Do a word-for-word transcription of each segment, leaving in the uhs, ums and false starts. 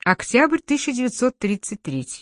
Октябрь тысяча девятьсот тридцать третий.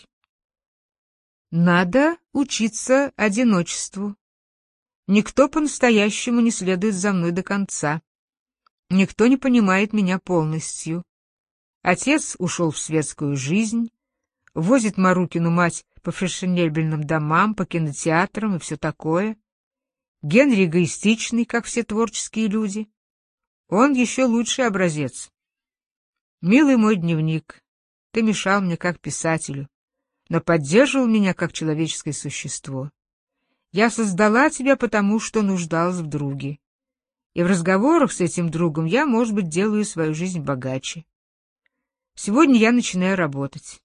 Надо учиться одиночеству. Никто по-настоящему не следует за мной до конца. Никто не понимает меня полностью. Отец ушел в светскую жизнь, возит Марукину мать по фешенебельным домам, по кинотеатрам и все такое. Генри эгоистичный, как все творческие люди. Он еще лучший образец. Милый мой дневник, ты мешал мне как писателю, но поддерживал меня как человеческое существо. Я создала тебя потому, что нуждалась в друге. И в разговорах с этим другом я, может быть, делаю свою жизнь богаче. Сегодня я начинаю работать.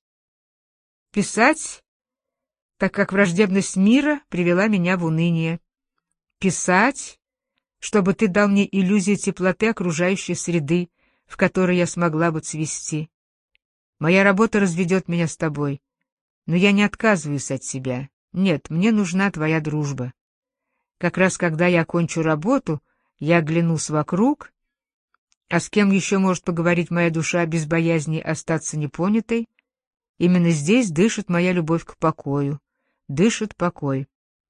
Писать, так как враждебность мира привела меня в уныние. Писать, чтобы ты дал мне иллюзию теплоты окружающей среды, в которой я смогла бы цвести. Моя работа разведет меня с тобой, но я не отказываюсь от тебя. Нет, мне нужна твоя дружба. Как раз когда я окончу работу, я оглянусь вокруг, а с кем еще может поговорить моя душа без боязни остаться непонятой? Именно здесь дышит моя любовь к покою, дышит покой.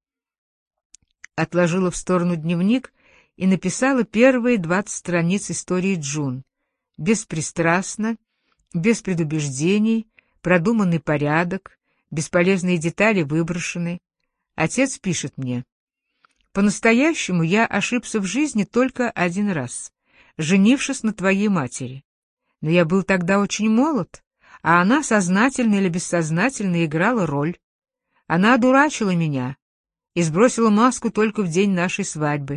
Отложила в сторону дневник и написала первые двадцать страниц истории Джун. Беспристрастно, без предубеждений, продуманный порядок, бесполезные детали выброшены. Отец пишет мне: «По-настоящему я ошибся в жизни только один раз, женившись на твоей матери. Но я был тогда очень молод, а она сознательно или бессознательно играла роль. Она одурачила меня и сбросила маску только в день нашей свадьбы».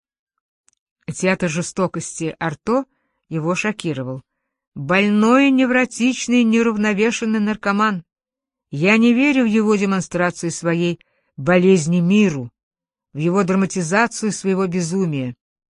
Театр жестокости Арто его шокировал. «Больной, невротичный, неуравновешенный наркоман. Я не верю в его демонстрацию своей болезни миру, в его драматизацию своего безумия».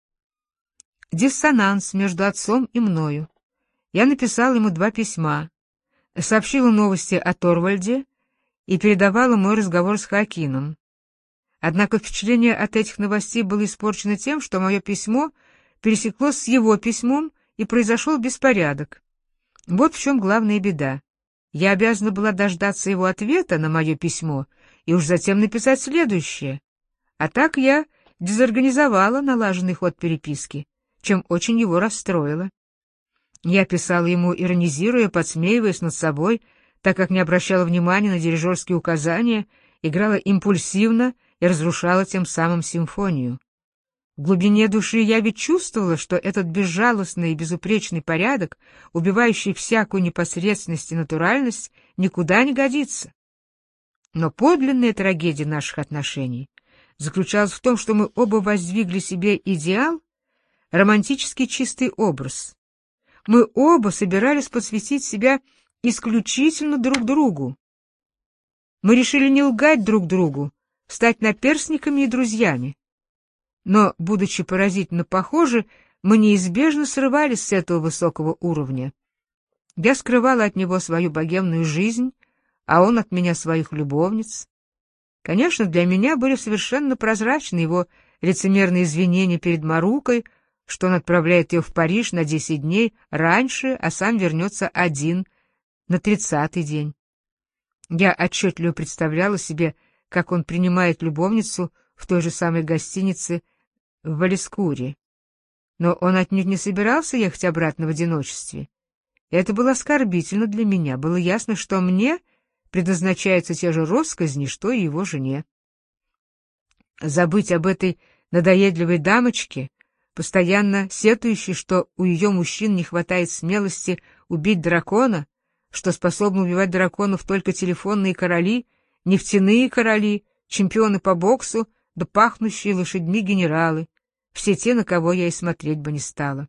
Диссонанс между отцом и мною. Я написал ему два письма, сообщила новости о Торвальде и передавала мой разговор с Хоакином. Однако впечатление от этих новостей было испорчено тем, что мое письмо пересеклось с его письмом, и произошел беспорядок. Вот в чем главная беда. Я обязана была дождаться его ответа на мое письмо и уж затем написать следующее. А так я дезорганизовала налаженный ход переписки, чем очень его расстроила. Я писала ему, иронизируя, подсмеиваясь над собой, так как не обращала внимания на дирижерские указания, играла импульсивно и разрушала тем самым симфонию. В глубине души я ведь чувствовала, что этот безжалостный и безупречный порядок, убивающий всякую непосредственность и натуральность, никуда не годится. Но подлинная трагедия наших отношений заключалась в том, что мы оба воздвигли себе идеал, романтический чистый образ. Мы оба собирались посвятить себя исключительно друг другу. Мы решили не лгать друг другу, стать наперсниками и друзьями. Но, будучи поразительно похожи, мы неизбежно срывались с этого высокого уровня. Я скрывала от него свою богемную жизнь, а он от меня своих любовниц. Конечно, для меня были совершенно прозрачны его лицемерные извинения перед Марукой, что он отправляет ее в Париж на десять дней раньше, а сам вернется один на тридцатый день. Я отчетливо представляла себе, как он принимает любовницу в той же самой гостинице в Валескуре. Но он отнюдь не собирался ехать обратно в одиночестве. Это было оскорбительно для меня. Было ясно, что мне предназначаются те же россказни, что и его жене. Забыть об этой надоедливой дамочке, постоянно сетующей, что у ее мужчин не хватает смелости убить дракона, что способны убивать драконов только телефонные короли, нефтяные короли, чемпионы по боксу, да пахнущие лошадьми генералы, все те, на кого я и смотреть бы не стала.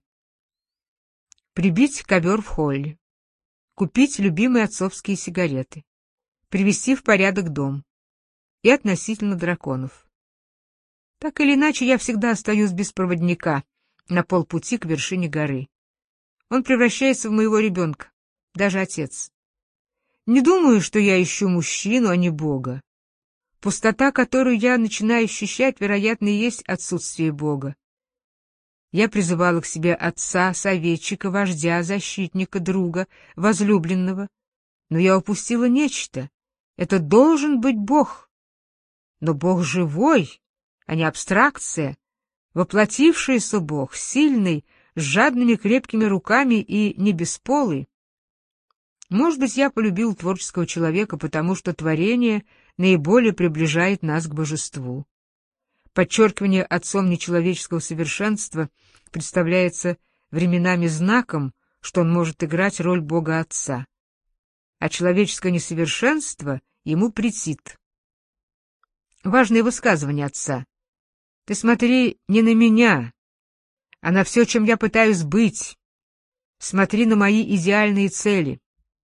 Прибить ковер в холле, купить любимые отцовские сигареты, привести в порядок дом и относительно драконов. Так или иначе, я всегда остаюсь без проводника на полпути к вершине горы. Он превращается в моего ребенка, даже отец. Не думаю, что я ищу мужчину, а не Бога. Пустота, которую я начинаю ощущать, вероятно, и есть отсутствие Бога. Я призывала к себе отца, советчика, вождя, защитника, друга, возлюбленного. Но я упустила нечто. Это должен быть Бог. Но Бог живой, а не абстракция, воплотившийся Бог, сильный, с жадными крепкими руками и не бесполый. Может быть, я полюбил творческого человека, потому что творение наиболее приближает нас к божеству. Подчеркивание отцом нечеловеческого совершенства представляется временами знаком, что он может играть роль Бога Отца, а человеческое несовершенство ему претит. Важное высказывание отца. «Ты смотри не на меня, а на все, чем я пытаюсь быть. Смотри на мои идеальные цели».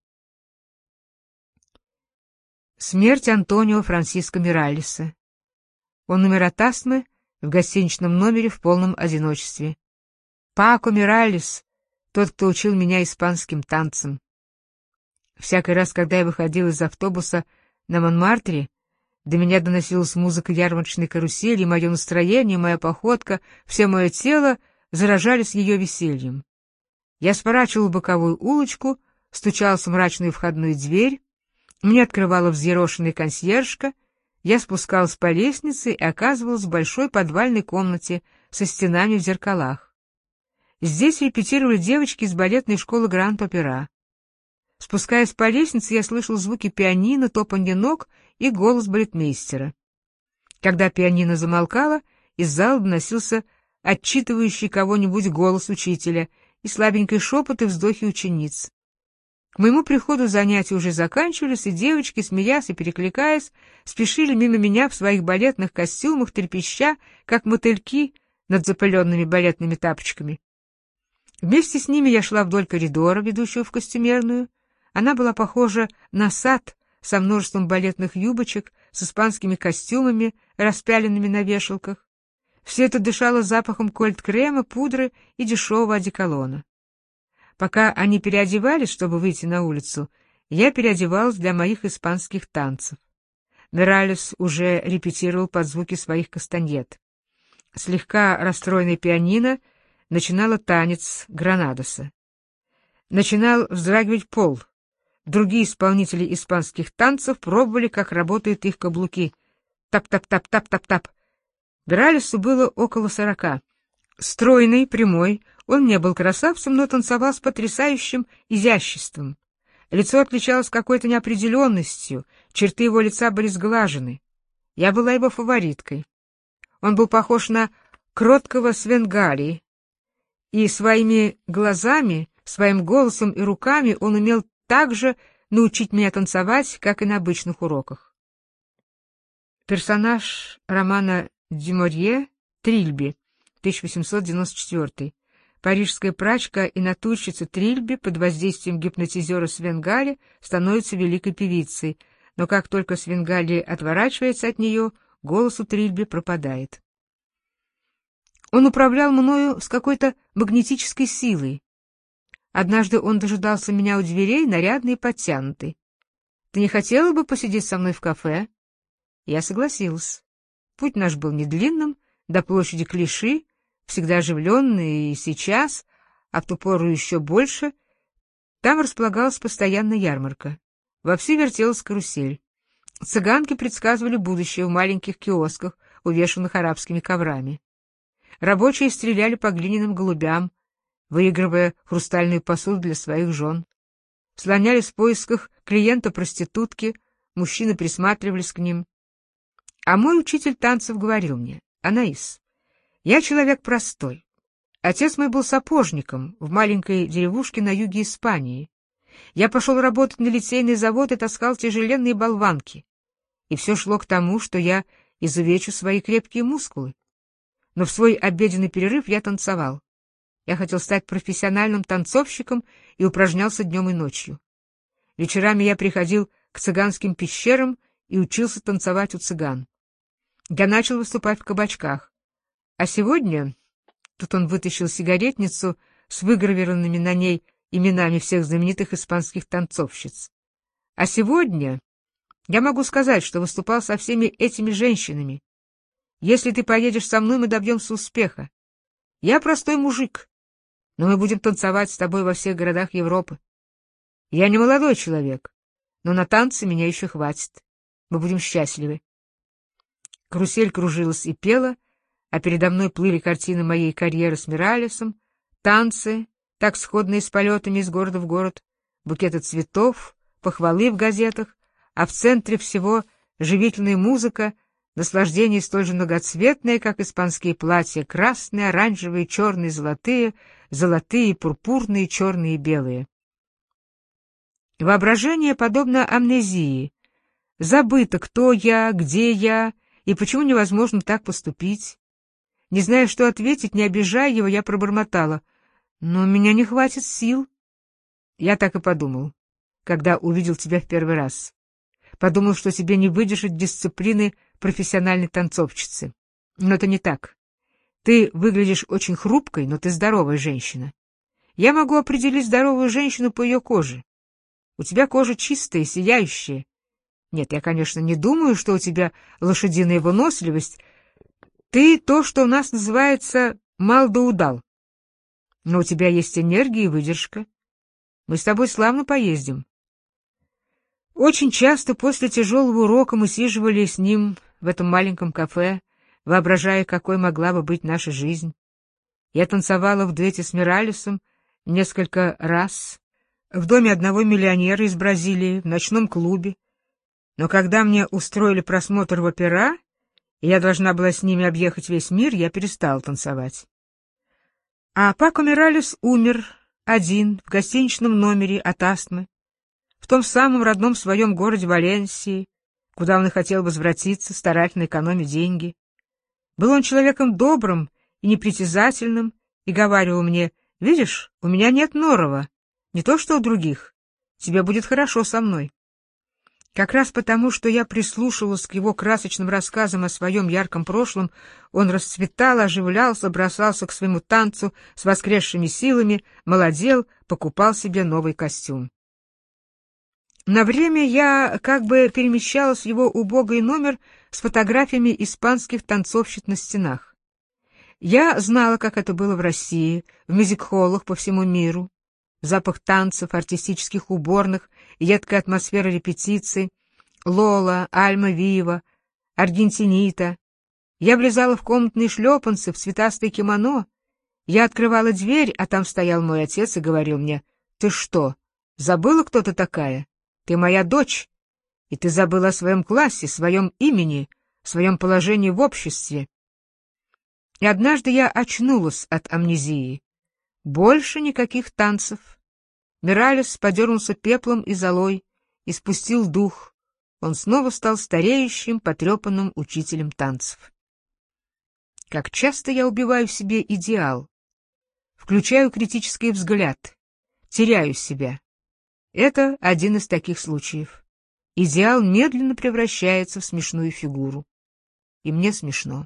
Смерть Антонио Франсиско Миралеса. Он умер от астмы в гостиничном номере в полном одиночестве. Пако Миралес, тот, кто учил меня испанским танцам. Всякий раз, когда я выходил из автобуса на Монмартре, до меня доносилась музыка ярмарочной карусели, и мое настроение, моя походка, все мое тело заражались ее весельем. Я сворачивал в боковую улочку, стучался в мрачную входную дверь, мне открывала взъерошенная консьержка, я спускалась по лестнице и оказывалась в большой подвальной комнате со стенами в зеркалах. Здесь репетировали девочки из балетной школы Гранд-Опера. Спускаясь по лестнице, я слышал звуки пианино, топанье ног и голос балетмейстера. Когда пианино замолкало, из зала доносился отчитывающий кого-нибудь голос учителя и слабенький шепот и вздохи учениц. К моему приходу занятия уже заканчивались, и девочки, смеясь и перекликаясь, спешили мимо меня в своих балетных костюмах, трепеща, как мотыльки над запыленными балетными тапочками. Вместе с ними я шла вдоль коридора, ведущего в костюмерную. Она была похожа на сад со множеством балетных юбочек, с испанскими костюмами, распяленными на вешалках. Все это дышало запахом кольт-крема, пудры и дешевого одеколона. Пока они переодевались, чтобы выйти на улицу, я переодевалась для моих испанских танцев. Миралес уже репетировал под звуки своих кастаньет. Слегка расстроенный пианино начинала танец Гранадоса. Начинал вздрагивать пол. Другие исполнители испанских танцев пробовали, как работают их каблуки. Тап-тап-тап-тап-тап-тап. Миралесу было около сорока. Стройный, прямой, он не был красавцем, но танцевал с потрясающим изяществом. Лицо отличалось какой-то неопределенностью, черты его лица были сглажены. Я была его фавориткой. Он был похож на кроткого Свенгалии, и своими глазами, своим голосом и руками он умел так же научить меня танцевать, как и на обычных уроках. Персонаж романа Дюморье Трильби, тысяча восемьсот девяносто четвёртый. Парижская прачка и натурщица Трильби под воздействием гипнотизера Свенгали становится великой певицей, но как только Свенгали отворачивается от нее, голос у Трильби пропадает. Он управлял мною с какой-то магнетической силой. Однажды он дожидался меня у дверей, нарядный и подтянутый. «Ты не хотела бы посидеть со мной в кафе?» Я согласилась. Путь наш был недлинным, до площади Клиши, всегда оживленный и сейчас, а в ту пору еще больше. Там располагалась постоянная ярмарка. Вовсю вертелась карусель. Цыганки предсказывали будущее в маленьких киосках, увешанных арабскими коврами. Рабочие стреляли по глиняным голубям, выигрывая хрустальную посуду для своих жен. Слонялись в поисках клиента-проститутки, мужчины присматривались к ним. А мой учитель танцев говорил мне: «Анаис, я человек простой. Отец мой был сапожником в маленькой деревушке на юге Испании. Я пошел работать на литейный завод и таскал тяжеленные болванки. И все шло к тому, что я изувечу свои крепкие мускулы. Но в свой обеденный перерыв я танцевал. Я хотел стать профессиональным танцовщиком и упражнялся днем и ночью. Вечерами я приходил к цыганским пещерам и учился танцевать у цыган. Я начал выступать в кабачках. А сегодня...» Тут он вытащил сигаретницу с выгравированными на ней именами всех знаменитых испанских танцовщиц. «А сегодня я могу сказать, что выступал со всеми этими женщинами. Если ты поедешь со мной, мы добьемся успеха. Я простой мужик, но мы будем танцевать с тобой во всех городах Европы. Я не молодой человек, но на танцы меня еще хватит. Мы будем счастливы. Карусель кружилась и пела, а передо мной плыли картины моей карьеры с Миралесом, танцы, так сходные с полетами из города в город, букеты цветов, похвалы в газетах, а в центре всего живительная музыка, наслаждение столь же многоцветное, как испанские платья, красные, оранжевые, черные, золотые, золотые, пурпурные, черные и белые. Воображение подобно амнезии. Забыто, кто я, где я и почему невозможно так поступить. Не зная, что ответить, не обижая его, я пробормотала: «Но у меня не хватит сил». Я так и подумал, когда увидел тебя в первый раз. Подумал, что тебе не выдержит дисциплины профессиональной танцовщицы. Но это не так. Ты выглядишь очень хрупкой, но ты здоровая женщина. Я могу определить здоровую женщину по ее коже. У тебя кожа чистая, сияющая. Нет, я, конечно, не думаю, что у тебя лошадиная выносливость. Ты то, что у нас называется «мал да удал». Но у тебя есть энергия и выдержка. Мы с тобой славно поездим. Очень часто после тяжелого урока мы сиживали с ним в этом маленьком кафе, воображая, какой могла бы быть наша жизнь. Я танцевала в дуэте с Миралесом несколько раз, в доме одного миллионера из Бразилии, в ночном клубе. Но когда мне устроили просмотр в опера, и я должна была с ними объехать весь мир, я перестала танцевать. А Пако Миралес умер один в гостиничном номере от астмы, в том самом родном своем городе Валенсии, куда он и хотел возвратиться, старательно экономя деньги. Был он человеком добрым и непритязательным, и говаривал мне: «Видишь, у меня нет норова, не то что у других. Тебе будет хорошо со мной». Как раз потому, что я прислушивалась к его красочным рассказам о своем ярком прошлом, он расцветал, оживлялся, бросался к своему танцу с воскресшими силами, молодел, покупал себе новый костюм. На время я как бы перемещалась в его убогий номер с фотографиями испанских танцовщиц на стенах. Я знала, как это было в России, в мюзик-холлах по всему миру. Запах танцев, артистических уборных, едкая атмосфера репетиций, Лола, Альма Вива, Аргентинита. Я влезала в комнатные шлепанцы, в цветастое кимоно. Я открывала дверь, а там стоял мой отец и говорил мне: «Ты что, забыла, кто ты такая? Ты моя дочь, и ты забыла о своем классе, своем имени, своем положении в обществе». И однажды я очнулась от амнезии. Больше никаких танцев. Миралес подернулся пеплом и золой и спустил дух. Он снова стал стареющим, потрепанным учителем танцев. Как часто я убиваю в себе идеал, включаю критический взгляд, теряю себя. Это один из таких случаев. Идеал медленно превращается в смешную фигуру. И мне смешно.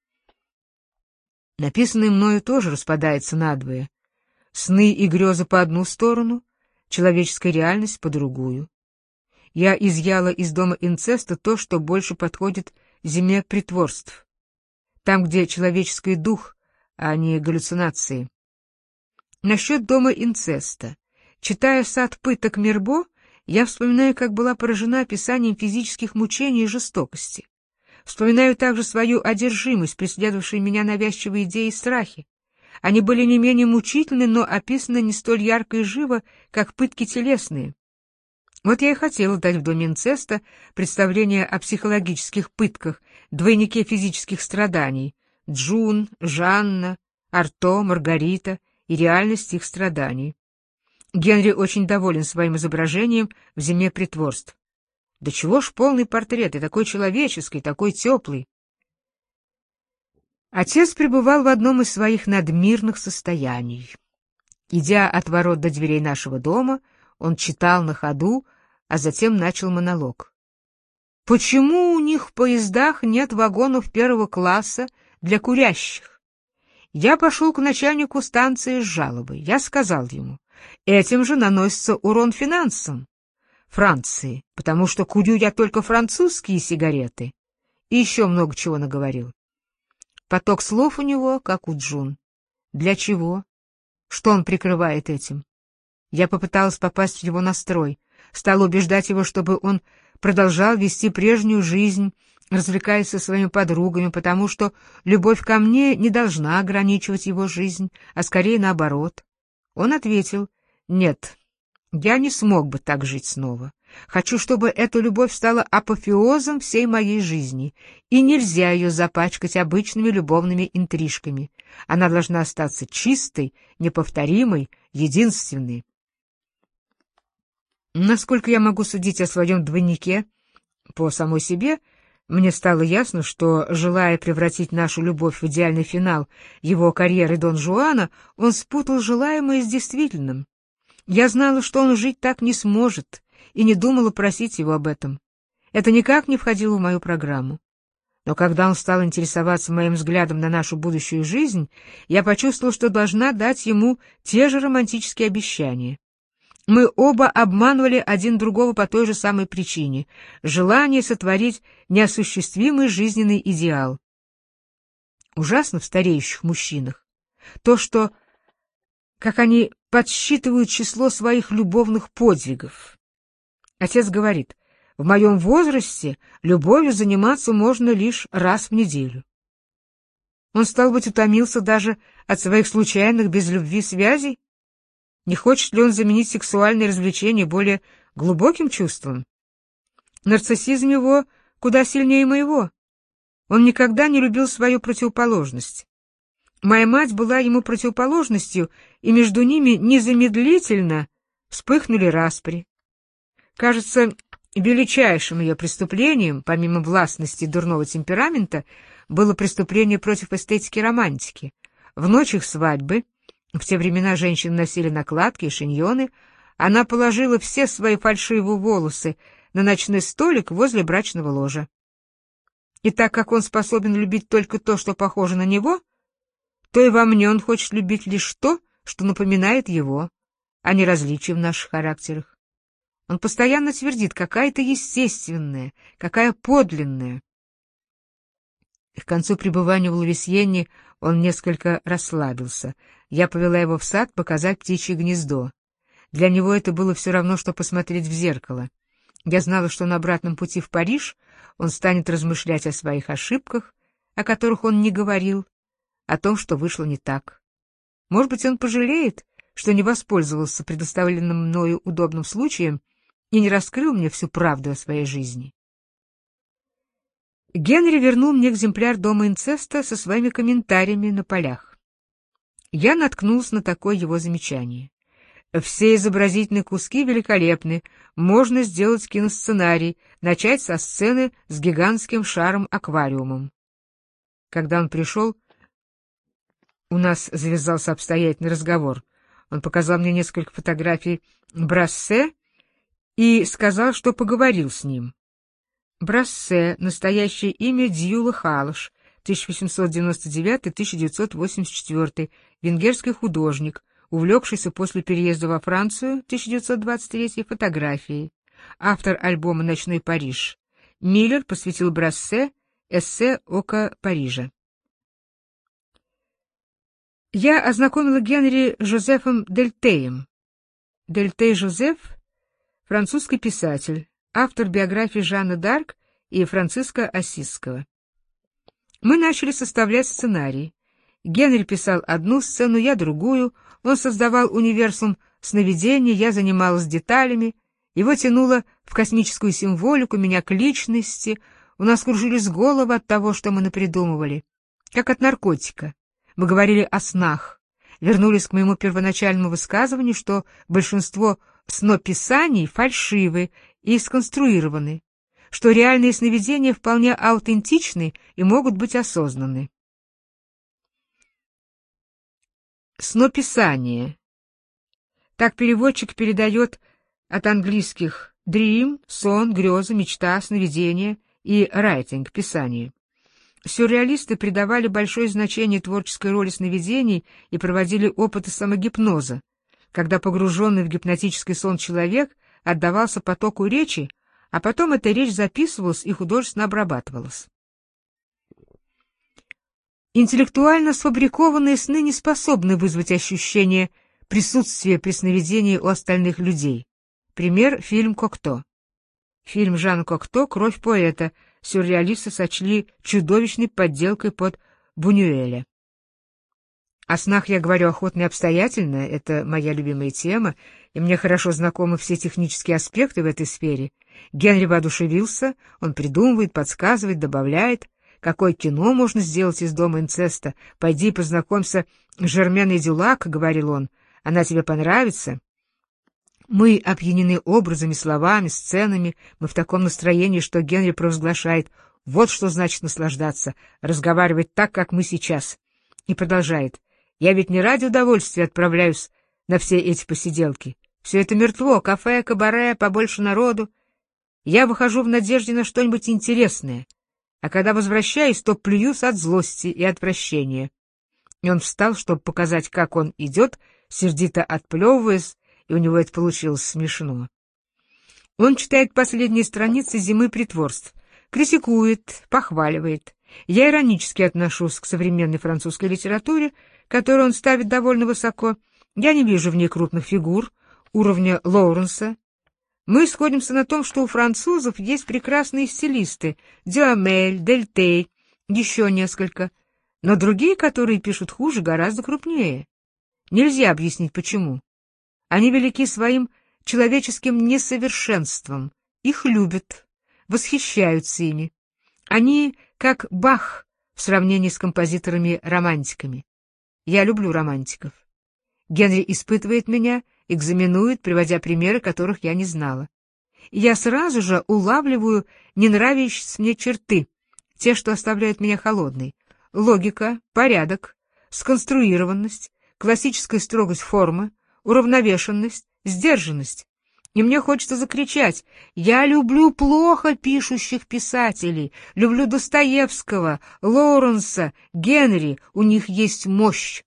Написанное мною тоже распадается надвое. Сны и грезы по одну сторону, человеческая реальность по другую. Я изъяла из дома инцеста то, что больше подходит зиме притворств. Там, где человеческий дух, а не галлюцинации. Насчет дома инцеста. Читая «Сад пыток» Мирбо, я вспоминаю, как была поражена описанием физических мучений и жестокости. Вспоминаю также свою одержимость, преследовавшую меня навязчивые идеи и страхи. Они были не менее мучительны, но описаны не столь ярко и живо, как пытки телесные. Вот я и хотела дать в доме инцеста представление о психологических пытках, двойнике физических страданий — Джун, Жанна, Арто, Маргарита и реальность их страданий. Генри очень доволен своим изображением в «Зиме притворств». Да чего ж полный портрет, и такой человеческий, такой теплый. Отец пребывал в одном из своих надмирных состояний. Идя от ворот до дверей нашего дома, он читал на ходу, а затем начал монолог. Почему у них в поездах нет вагонов первого класса для курящих? Я пошел к начальнику станции с жалобой. Я сказал ему: этим же наносится урон финансам Франции, потому что курю я только французские сигареты. И еще много чего наговорил. Поток слов у него, как у Джун. Для чего? Что он прикрывает этим? Я попыталась попасть в его настрой, стала убеждать его, чтобы он продолжал вести прежнюю жизнь, развлекаясь со своими подругами, потому что любовь ко мне не должна ограничивать его жизнь, а скорее наоборот. Он ответил: «Нет, я не смог бы так жить снова. Хочу, чтобы эта любовь стала апофеозом всей моей жизни, и нельзя ее запачкать обычными любовными интрижками. Она должна остаться чистой, неповторимой, единственной». Насколько я могу судить о своем двойнике по самой себе, мне стало ясно, что, желая превратить нашу любовь в идеальный финал его карьеры Дон Жуана, он спутал желаемое с действительным. Я знала, что он жить так не сможет, и не думала просить его об этом. Это никак не входило в мою программу. Но когда он стал интересоваться моим взглядом на нашу будущую жизнь, я почувствовала, что должна дать ему те же романтические обещания. Мы оба обманывали один другого по той же самой причине — желание сотворить неосуществимый жизненный идеал. Ужасно в стареющих мужчинах то, что, как они подсчитывают число своих любовных подвигов. Отец говорит: в моем возрасте любовью заниматься можно лишь раз в неделю. Он, стал быть, утомился даже от своих случайных без любви связей? Не хочет ли он заменить сексуальные развлечения более глубоким чувством? Нарциссизм его куда сильнее моего. Он никогда не любил свою противоположность. Моя мать была ему противоположностью, и между ними незамедлительно вспыхнули распри. Кажется, величайшим ее преступлением, помимо властности и дурного темперамента, было преступление против эстетики романтики. В ночь их свадьбы, в те времена женщины носили накладки и шиньоны, она положила все свои фальшивые волосы на ночной столик возле брачного ложа. И так как он способен любить только то, что похоже на него, то и во мне он хочет любить лишь то, что напоминает его, а не различия в наших характерах. Он постоянно твердит: какая ты естественная, какая подлинная. К концу пребывания в Лувисьенне он несколько расслабился. Я повела его в сад показать птичье гнездо. Для него это было все равно, что посмотреть в зеркало. Я знала, что на обратном пути в Париж он станет размышлять о своих ошибках, о которых он не говорил, о том, что вышло не так. Может быть, он пожалеет, что не воспользовался предоставленным мною удобным случаем и не раскрыл мне всю правду о своей жизни. Генри вернул мне экземпляр «Дома инцеста» со своими комментариями на полях. Я наткнулся на такое его замечание: все изобразительные куски великолепны, можно сделать киносценарий, начать со сцены с гигантским шаром-аквариумом. Когда он пришел, у нас завязался обстоятельный разговор. Он показал мне несколько фотографий Брассе и сказал, что поговорил с ним. Брассе, настоящее имя Дьюла Халаш, тысяча восемьсот девяносто девятый — тысяча девятьсот восемьдесят четвёртый, венгерский художник, увлекшийся после переезда во Францию тысяча девятьсот двадцать третий фотографией, автор альбома «Ночной Париж». Миллер посвятил Брассе эссе «Око Парижа». Я ознакомила Генри с Жозефом Дельтеем. Дельтей Жозеф — французский писатель, автор биографии Жанны д'Арк и Франциска Ассизского. Мы начали составлять сценарий. Генри писал одну сцену, я другую, он создавал универсум сновидений, я занималась деталями, его тянуло в космическую символику, меня к личности, у нас кружились головы от того, что мы напридумывали, как от наркотика. Мы говорили о снах, вернулись к моему первоначальному высказыванию, что большинство снописаний фальшивы и сконструированы, что реальные сновидения вполне аутентичны и могут быть осознаны. Снописание. Так переводчик передает от английских dream, сон, греза, мечта, сновидение и writing, писание. Сюрреалисты придавали большое значение творческой роли сновидений и проводили опыты самогипноза, когда погруженный в гипнотический сон человек отдавался потоку речи, а потом эта речь записывалась и художественно обрабатывалась. Интеллектуально сфабрикованные сны не способны вызвать ощущение присутствия при сновидении у остальных людей. Пример — фильм «Кокто». Фильм Жана Кокто «Кровь поэта» сюрреалисты сочли чудовищной подделкой под Бунюэля. О снах я говорю охотно и обстоятельно, это моя любимая тема, и мне хорошо знакомы все технические аспекты в этой сфере. Генри воодушевился, он придумывает, подсказывает, добавляет. Какое кино можно сделать из дома инцеста? Пойди познакомься с Жерменой Дюлак, — говорил он, — она тебе понравится. Мы опьянены образами, словами, сценами, мы в таком настроении, что Генри провозглашает: вот что значит наслаждаться, разговаривать так, как мы сейчас. И продолжает: я ведь не ради удовольствия отправляюсь на все эти посиделки. Все это мертво, кафе, кабаре, побольше народу. Я выхожу в надежде на что-нибудь интересное, а когда возвращаюсь, то плююсь от злости и отвращения. И он встал, чтобы показать, как он идет, сердито отплевываясь, и у него это получилось смешно. Он читает последние страницы «Зимы притворств», критикует, похваливает. Я иронически отношусь к современной французской литературе, которую он ставит довольно высоко. Я не вижу в ней крупных фигур уровня Лоуренса. Мы сходимся на том, что у французов есть прекрасные стилисты — Дюамель, Дельтей, еще несколько, но другие, которые пишут хуже, гораздо крупнее. Нельзя объяснить, почему. Они велики своим человеческим несовершенством, их любят, восхищаются ими. Они как Бах в сравнении с композиторами-романтиками. Я люблю романтиков. Генри испытывает меня, экзаменует, приводя примеры, которых я не знала. И я сразу же улавливаю ненравящиеся мне черты, те, что оставляют меня холодной. Логика, порядок, сконструированность, классическая строгость формы, уравновешенность, сдержанность. И мне хочется закричать: я люблю плохо пишущих писателей, люблю Достоевского, Лоуренса, Генри, у них есть мощь.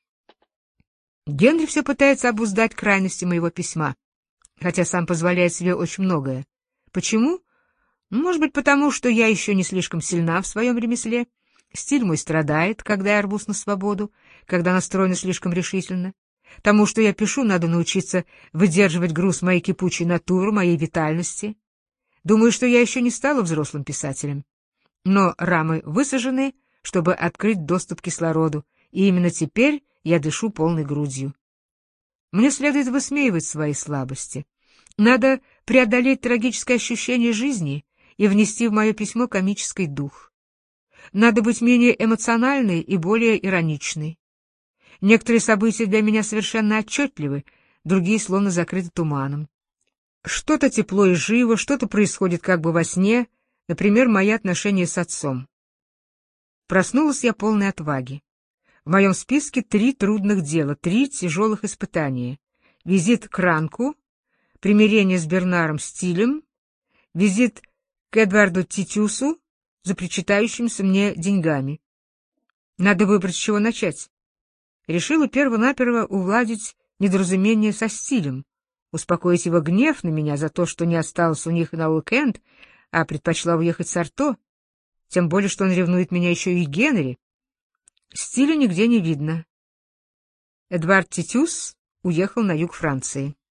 Генри все пытается обуздать крайности моего письма, хотя сам позволяет себе очень многое. Почему? Может быть, потому что я еще не слишком сильна в своем ремесле. Стиль мой страдает, когда я рвусь на свободу, когда настроена слишком решительно. Тому, что я пишу, надо научиться выдерживать груз моей кипучей натуры, моей витальности. Думаю, что я еще не стала взрослым писателем. Но рамы высажены, чтобы открыть доступ к кислороду, и именно теперь я дышу полной грудью. Мне следует высмеивать свои слабости. Надо преодолеть трагическое ощущение жизни и внести в мое письмо комический дух. Надо быть менее эмоциональной и более ироничной. Некоторые события для меня совершенно отчетливы, другие словно закрыты туманом. Что-то тепло и живо, что-то происходит как бы во сне, например, мои отношения с отцом. Проснулась я полной отваги. В моем списке три трудных дела, три тяжелых испытания. Визит к Ранку, примирение с Бернаром Стилем, визит к Эдварду Титюсу за причитающимися мне деньгами. Надо выбрать, с чего начать. Решила перво-наперво уладить недоразумение со Стилем, успокоить его гнев на меня за то, что не осталось у них на уикенд, а предпочла уехать с Арто, тем более, что он ревнует меня еще и Генри. Стиля нигде не видно. Эдвард Титюс уехал на юг Франции.